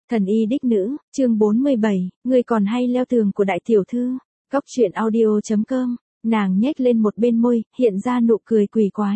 Thần y đích nữ, chương 47, người còn hay leo tường của đại tiểu thư. Cốc truyện audio.com, nàng nhếch lên một bên môi, hiện ra nụ cười quỷ quái.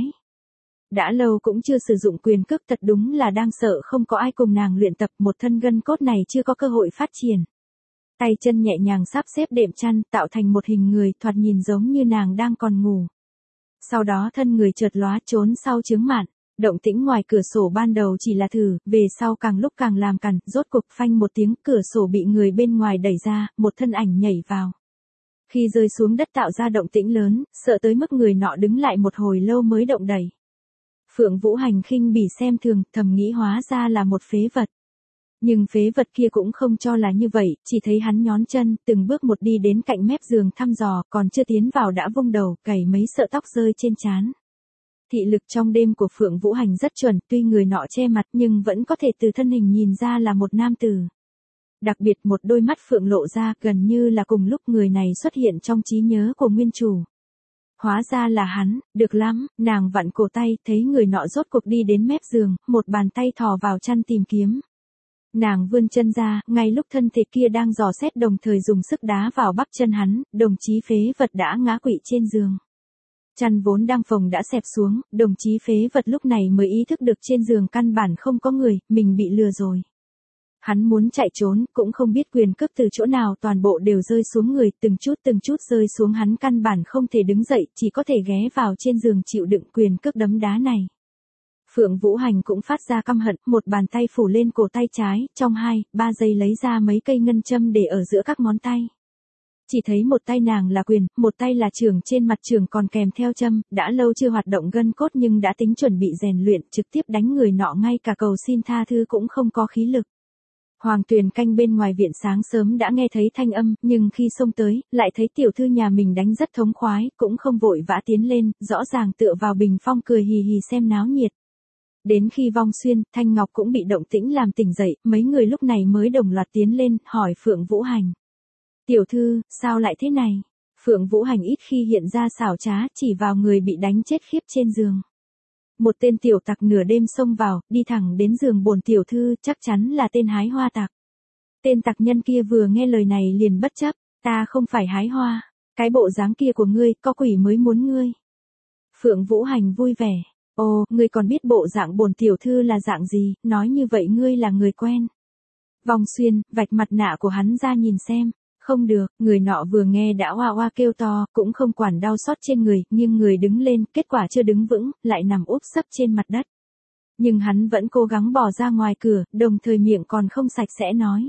Đã lâu cũng chưa sử dụng quyền cước, thật đúng là đang sợ không có ai cùng nàng luyện tập, một thân gân cốt này chưa có cơ hội phát triển. Tay chân nhẹ nhàng sắp xếp đệm chăn, tạo thành một hình người, thoạt nhìn giống như nàng đang còn ngủ. Sau đó thân người chợt lóa trốn sau chướng mạn. Động tĩnh ngoài cửa sổ ban đầu chỉ là thử, về sau càng lúc càng làm cằn, rốt cục phanh một tiếng, cửa sổ bị người bên ngoài đẩy ra, một thân ảnh nhảy vào. Khi rơi xuống đất tạo ra động tĩnh lớn, sợ tới mức người nọ đứng lại một hồi lâu mới động đẩy. Phượng Vũ Hành khinh bỉ xem thường, thầm nghĩ hóa ra là một phế vật. Nhưng phế vật kia cũng không cho là như vậy, chỉ thấy hắn nhón chân, từng bước một đi đến cạnh mép giường thăm dò, còn chưa tiến vào đã vung đầu, cày mấy sợi tóc rơi trên trán. Thị lực trong đêm của Phượng Vũ Hành rất chuẩn, tuy người nọ che mặt nhưng vẫn có thể từ thân hình nhìn ra là một nam tử. Đặc biệt một đôi mắt Phượng lộ ra, gần như là cùng lúc người này xuất hiện trong trí nhớ của nguyên chủ. Hóa ra là hắn, được lắm, nàng vặn cổ tay, thấy người nọ rốt cuộc đi đến mép giường, một bàn tay thò vào chăn tìm kiếm. Nàng vươn chân ra, ngay lúc thân thể kia đang dò xét đồng thời dùng sức đá vào bắp chân hắn, đồng chí phế vật đã ngã quỵ trên giường. Chăn vốn đang phồng đã xẹp xuống, đồng chí phế vật lúc này mới ý thức được trên giường căn bản không có người, mình bị lừa rồi. Hắn muốn chạy trốn, cũng không biết quyền cước từ chỗ nào toàn bộ đều rơi xuống người, từng chút rơi xuống, hắn căn bản không thể đứng dậy, chỉ có thể ghé vào trên giường chịu đựng quyền cước đấm đá này. Phượng Vũ Hành cũng phát ra căm hận, một bàn tay phủ lên cổ tay trái, trong 2-3 giây lấy ra mấy cây ngân châm để ở giữa các ngón tay. Chỉ thấy một tay nàng là quyền, một tay là chưởng, trên mặt chưởng còn kèm theo châm, đã lâu chưa hoạt động gân cốt nhưng đã tính chuẩn bị rèn luyện, trực tiếp đánh người nọ ngay cả cầu xin tha thứ cũng không có khí lực. Hoàng Tuyền canh bên ngoài viện sáng sớm đã nghe thấy thanh âm, nhưng khi xông tới, lại thấy tiểu thư nhà mình đánh rất thống khoái, cũng không vội vã tiến lên, rõ ràng tựa vào bình phong cười hì hì xem náo nhiệt. Đến khi Vong Xuyên, Thanh Ngọc cũng bị động tĩnh làm tỉnh dậy, mấy người lúc này mới đồng loạt tiến lên, hỏi Phượng Vũ Hành. Tiểu thư, sao lại thế này? Phượng Vũ Hành ít khi hiện ra xảo trá, chỉ vào người bị đánh chết khiếp trên giường. Một tên tiểu tặc nửa đêm xông vào, đi thẳng đến giường bổn tiểu thư, chắc chắn là tên hái hoa tặc. Tên tặc nhân kia vừa nghe lời này liền bất chấp, ta không phải hái hoa, cái bộ dáng kia của ngươi, có quỷ mới muốn ngươi. Phượng Vũ Hành vui vẻ, ồ, ngươi còn biết bộ dạng bổn tiểu thư là dạng gì, nói như vậy ngươi là người quen. Vong Xuyên, vạch mặt nạ của hắn ra nhìn xem. Không được, người nọ vừa nghe đã oa oa kêu to, cũng không quản đau xót trên người, nghiêng người đứng lên, kết quả chưa đứng vững, lại nằm úp sấp trên mặt đất. Nhưng hắn vẫn cố gắng bỏ ra ngoài cửa, đồng thời miệng còn không sạch sẽ nói.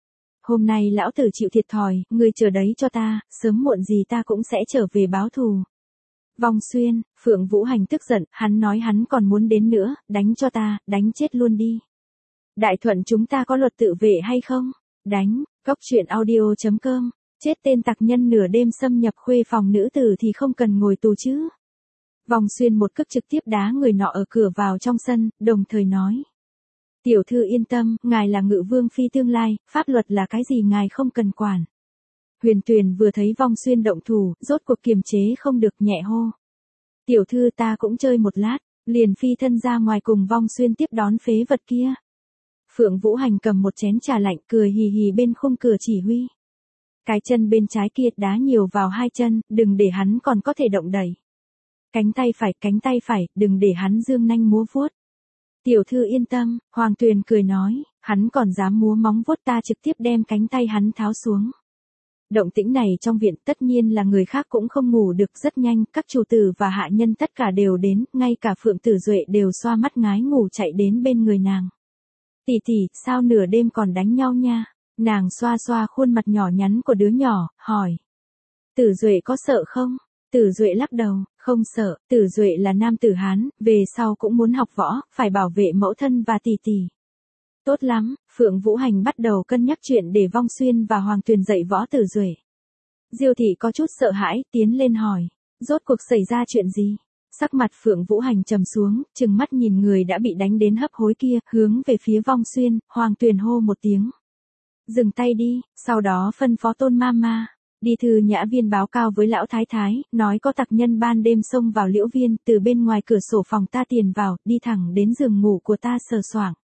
Hôm nay lão tử chịu thiệt thòi, ngươi chờ đấy cho ta, sớm muộn gì ta cũng sẽ trở về báo thù. Vong Xuyên, Phượng Vũ Hành tức giận, hắn nói hắn còn muốn đến nữa, đánh cho ta, đánh chết luôn đi. Đại Thuận chúng ta có luật tự vệ hay không? Đánh. Cốc truyện audio.com, chết tên tặc nhân nửa đêm xâm nhập khuê phòng nữ tử thì không cần ngồi tù chứ. Vong Xuyên một cước trực tiếp đá người nọ ở cửa vào trong sân, đồng thời nói. Tiểu thư yên tâm, ngài là ngự vương phi tương lai, pháp luật là cái gì ngài không cần quản. Huyền Tuyền vừa thấy Vong Xuyên động thủ, rốt cuộc kiềm chế không được nhẹ hô. Tiểu thư ta cũng chơi một lát, liền phi thân ra ngoài cùng Vong Xuyên tiếp đón phế vật kia. Phượng Vũ Hành cầm một chén trà lạnh cười hì hì bên khung cửa chỉ huy. Cái chân bên trái kia đá nhiều vào hai chân, đừng để hắn còn có thể động đẩy. Cánh tay phải, đừng để hắn dương nanh múa vuốt. Tiểu thư yên tâm, Hoàng Tuyền cười nói, hắn còn dám múa móng vuốt ta trực tiếp đem cánh tay hắn tháo xuống. Động tĩnh này trong viện tất nhiên là người khác cũng không ngủ được, rất nhanh, các chủ tử và hạ nhân tất cả đều đến, ngay cả Phượng Tử Duệ đều xoa mắt ngái ngủ chạy đến bên người nàng. Tỷ tỷ, sao nửa đêm còn đánh nhau nha? Nàng xoa xoa khuôn mặt nhỏ nhắn của đứa nhỏ, hỏi. Tử Duệ có sợ không? Tử Duệ lắc đầu, không sợ, Tử Duệ là nam tử Hán, về sau cũng muốn học võ, phải bảo vệ mẫu thân và tỷ tỷ. Tốt lắm, Phượng Vũ Hành bắt đầu cân nhắc chuyện để Vong Xuyên và Hoàng Tuyền dạy võ Tử Duệ. Diêu thị có chút sợ hãi, tiến lên hỏi. Rốt cuộc xảy ra chuyện gì? Sắc mặt Phượng Vũ Hành trầm xuống, trừng mắt nhìn người đã bị đánh đến hấp hối kia, hướng về phía Vong Xuyên, Hoàng Tuyền hô một tiếng. Dừng tay đi, sau đó phân phó Tôn Mama, đi thư nhã viên báo cáo với lão thái thái, nói có tặc nhân ban đêm xông vào liễu viên, từ bên ngoài cửa sổ phòng ta tiền vào, đi thẳng đến giường ngủ của ta sờ soạng.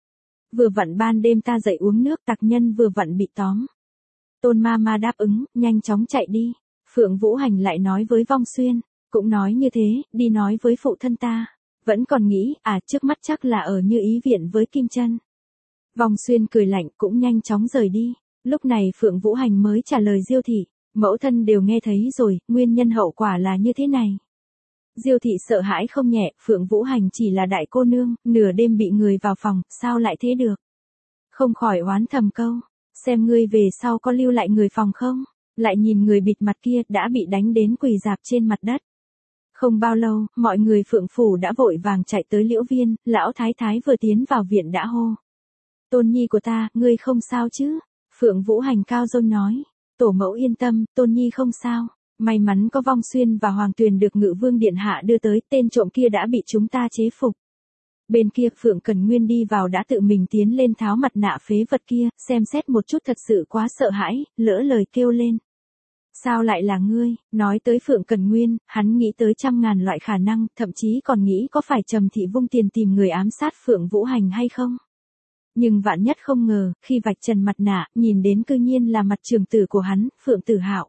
Vừa vặn ban đêm ta dậy uống nước, tặc nhân vừa vặn bị tóm. Tôn ma ma đáp ứng, nhanh chóng chạy đi. Phượng Vũ Hành lại nói với Vong Xuyên, cũng nói như thế, đi nói với phụ thân ta. Vẫn còn nghĩ, trước mắt chắc là ở Như Ý viện với Kim Chân. Vong Xuyên cười lạnh cũng nhanh chóng rời đi. Lúc này Phượng Vũ Hành mới trả lời Diêu thị, mẫu thân đều nghe thấy rồi, nguyên nhân hậu quả là như thế này. Diêu thị sợ hãi không nhẹ, Phượng Vũ Hành chỉ là đại cô nương, nửa đêm bị người vào phòng, sao lại thế được? Không khỏi oán thầm câu, xem ngươi về sau có lưu lại người phòng không? Lại nhìn người bịt mặt kia đã bị đánh đến quỳ rạp trên mặt đất. Không bao lâu, mọi người Phượng phủ đã vội vàng chạy tới Liễu Viên, lão thái thái vừa tiến vào viện đã hô. Tôn nhi của ta, ngươi không sao chứ? Phượng Vũ Hành cao rông nói. Tổ mẫu yên tâm, Tôn nhi không sao. May mắn có Vong Xuyên và Hoàng Tuyền được Ngự Vương điện hạ đưa tới, tên trộm kia đã bị chúng ta chế phục. Bên kia Phượng Cần Nguyên đi vào đã tự mình tiến lên tháo mặt nạ phế vật kia, xem xét một chút thật sự quá sợ hãi, lỡ lời kêu lên. Sao lại là ngươi? Nói tới Phượng Cần Nguyên, hắn nghĩ tới trăm ngàn loại khả năng, thậm chí còn nghĩ có phải Trầm Thị vung tiền tìm người ám sát Phượng Vũ Hành hay không? Nhưng vạn nhất không ngờ, khi vạch trần mặt nạ, nhìn đến cư nhiên là mặt trưởng tử của hắn, Phượng Tử Hạo.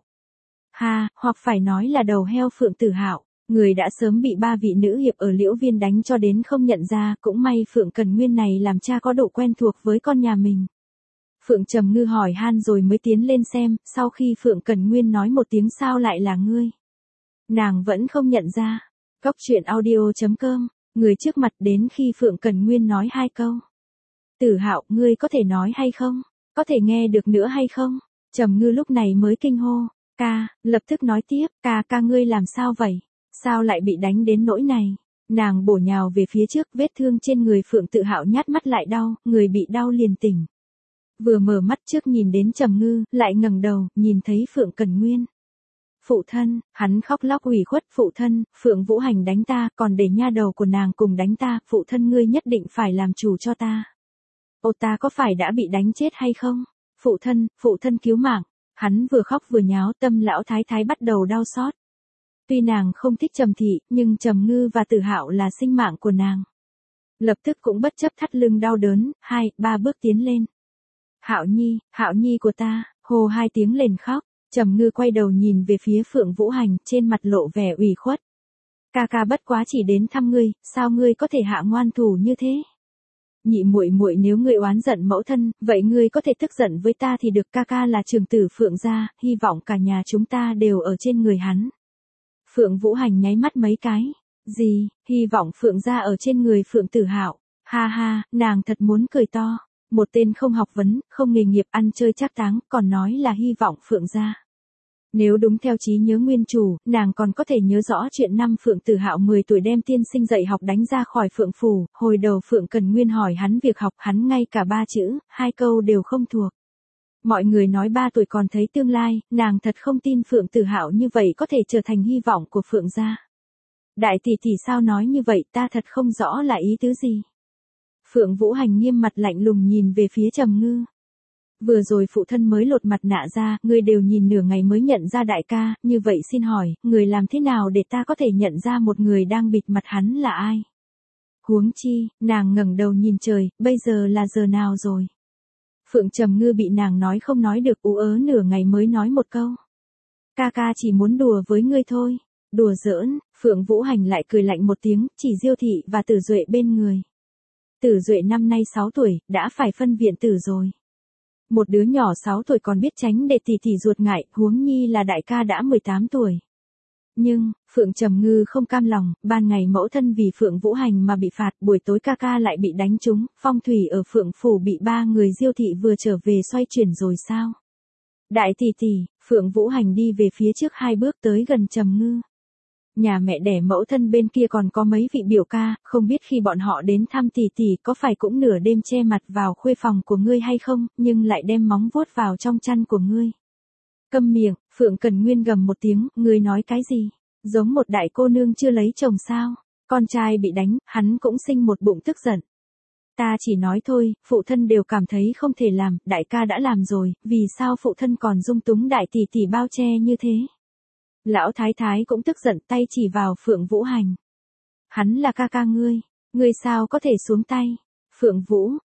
Hoặc phải nói là đầu heo Phượng Tử Hạo, người đã sớm bị ba vị nữ hiệp ở Liễu Viên đánh cho đến không nhận ra, cũng may Phượng Cần Nguyên này làm cha có độ quen thuộc với con nhà mình. Phượng Trầm Ngư hỏi han rồi mới tiến lên xem, sau khi Phượng Cần Nguyên nói một tiếng sao lại là ngươi. Nàng vẫn không nhận ra. Cóc truyện audio.com, người trước mặt đến khi Phượng Cần Nguyên nói hai câu. Tử Hạo, ngươi có thể nói hay không? Có thể nghe được nữa hay không? Trầm Ngư lúc này mới kinh hô. Ca, lập tức nói tiếp, ca ngươi làm sao vậy? Sao lại bị đánh đến nỗi này? Nàng bổ nhào về phía trước, vết thương trên người Phượng Tự Hạo nhát mắt lại đau, người bị đau liền tỉnh. Vừa mở mắt trước nhìn đến Trầm Ngư, lại ngẩng đầu, nhìn thấy Phượng Cần Nguyên. Phụ thân, hắn khóc lóc ủy khuất, phụ thân, Phượng Vũ Hành đánh ta, còn để nha đầu của nàng cùng đánh ta, phụ thân ngươi nhất định phải làm chủ cho ta. Ô ta có phải đã bị đánh chết hay không? Phụ thân cứu mạng. Hắn vừa khóc vừa nháo, tâm lão thái thái bắt đầu đau xót. Tuy nàng không thích Trầm Thị, nhưng Trầm Ngư và Tử Hạo là sinh mạng của nàng. Lập tức cũng bất chấp thắt lưng đau đớn, 2-3 bước tiến lên. Hạo Nhi của ta, hô 2 tiếng lên khóc. Trầm Ngư quay đầu nhìn về phía Phượng Vũ Hành, trên mặt lộ vẻ ủy khuất. Ca bất quá chỉ đến thăm ngươi, sao ngươi có thể hạ ngoan thủ như thế? Nhị muội nếu ngươi oán giận mẫu thân, vậy ngươi có thể tức giận với ta thì được, ca là trưởng tử Phượng gia, hy vọng cả nhà chúng ta đều ở trên người hắn. Phượng Vũ Hành nháy mắt mấy cái. Gì, hy vọng Phượng gia ở trên người Phượng Tử Hạo. Nàng thật muốn cười to. Một tên không học vấn, không nghề nghiệp, ăn chơi trác táng, còn nói là hy vọng Phượng gia. Nếu đúng theo trí nhớ nguyên chủ, nàng còn có thể nhớ rõ chuyện năm Phượng Tử Hạo 10 tuổi đem tiên sinh dạy học đánh ra khỏi Phượng phủ, hồi đầu Phượng Cần Nguyên hỏi hắn việc học, hắn ngay cả 3 chữ, 2 câu đều không thuộc. Mọi người nói 3 tuổi còn thấy tương lai, nàng thật không tin Phượng Tử Hạo như vậy có thể trở thành hy vọng của Phượng gia. Đại tỷ tỷ sao nói như vậy, ta thật không rõ là ý tứ gì. Phượng Vũ Hành nghiêm mặt lạnh lùng nhìn về phía Trầm Ngư. Vừa rồi phụ thân mới lột mặt nạ ra, ngươi đều nhìn nửa ngày mới nhận ra đại ca, như vậy xin hỏi, người làm thế nào để ta có thể nhận ra một người đang bịt mặt hắn là ai? Huống chi, nàng ngẩng đầu nhìn trời, bây giờ là giờ nào rồi? Phượng Trầm Ngư bị nàng nói không nói được, ú ớ nửa ngày mới nói một câu. Ca chỉ muốn đùa với ngươi thôi. Đùa giỡn, Phượng Vũ Hành lại cười lạnh một tiếng, chỉ Diêu thị và Tử Duệ bên người. Tử Duệ năm nay 6 tuổi, đã phải phân viện tử rồi. Một đứa nhỏ 6 tuổi còn biết tránh để tỷ tỷ ruột ngại, huống chi là đại ca đã 18 tuổi. Nhưng, Phượng Trầm Ngư không cam lòng, ban ngày mẫu thân vì Phượng Vũ Hành mà bị phạt, buổi tối ca lại bị đánh trúng, phong thủy ở Phượng phủ bị 3 người Diêu thị vừa trở về xoay chuyển rồi sao? Đại tỷ tỷ, Phượng Vũ Hành đi về phía trước 2 bước tới gần Trầm Ngư. Nhà mẹ đẻ mẫu thân bên kia còn có mấy vị biểu ca, không biết khi bọn họ đến thăm tỷ tỷ có phải cũng nửa đêm che mặt vào khuê phòng của ngươi hay không, nhưng lại đem móng vuốt vào trong chăn của ngươi. Câm miệng, Phượng Cần Nguyên gầm một tiếng, ngươi nói cái gì? Giống một đại cô nương chưa lấy chồng sao? Con trai bị đánh, hắn cũng sinh một bụng tức giận. Ta chỉ nói thôi, phụ thân đều cảm thấy không thể làm, đại ca đã làm rồi, vì sao phụ thân còn dung túng đại tỷ tỷ bao che như thế? Lão thái thái cũng tức giận, tay chỉ vào Phượng Vũ Hành. Hắn là ca ngươi sao có thể xuống tay? Phượng Vũ,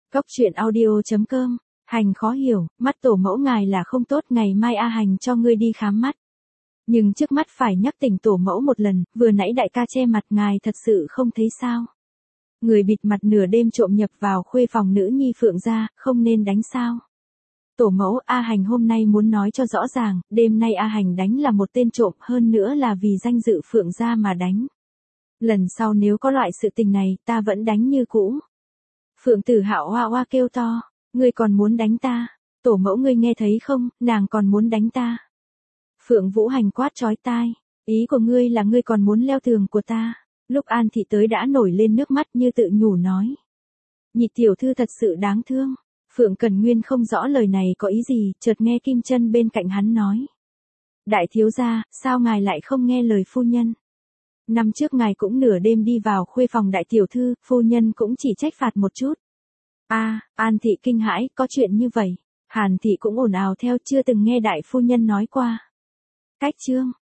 Cóc truyện audio.com. Hành khó hiểu, mắt tổ mẫu ngài là không tốt, ngày mai A Hành cho ngươi đi khám mắt. Nhưng trước mắt phải nhắc tỉnh tổ mẫu một lần, vừa nãy đại ca che mặt ngài thật sự không thấy sao. Người bịt mặt nửa đêm trộm nhập vào khuê phòng nữ nhi Phượng gia, không nên đánh sao. Tổ mẫu, A Hành hôm nay muốn nói cho rõ ràng, đêm nay A Hành đánh là một tên trộm, hơn nữa là vì danh dự Phượng gia mà đánh. Lần sau nếu có loại sự tình này, ta vẫn đánh như cũ. Phượng Tử Hạo oa oa kêu to, ngươi còn muốn đánh ta? Tổ mẫu ngươi nghe thấy không, nàng còn muốn đánh ta. Phượng Vũ Hành quát chói tai, ý của ngươi là ngươi còn muốn leo tường của ta. Lúc An Thị tới đã nổi lên nước mắt như tự nhủ nói. Nhị tiểu thư thật sự đáng thương. Phượng Cẩn Nguyên không rõ lời này có ý gì, chợt nghe Kim Chân bên cạnh hắn nói. Đại thiếu gia, sao ngài lại không nghe lời phu nhân? Năm trước ngài cũng nửa đêm đi vào khuê phòng đại tiểu thư, phu nhân cũng chỉ trách phạt một chút. An Thị kinh hãi, có chuyện như vậy. Hàn Thị cũng ồn ào theo, chưa từng nghe đại phu nhân nói qua. Cách chương.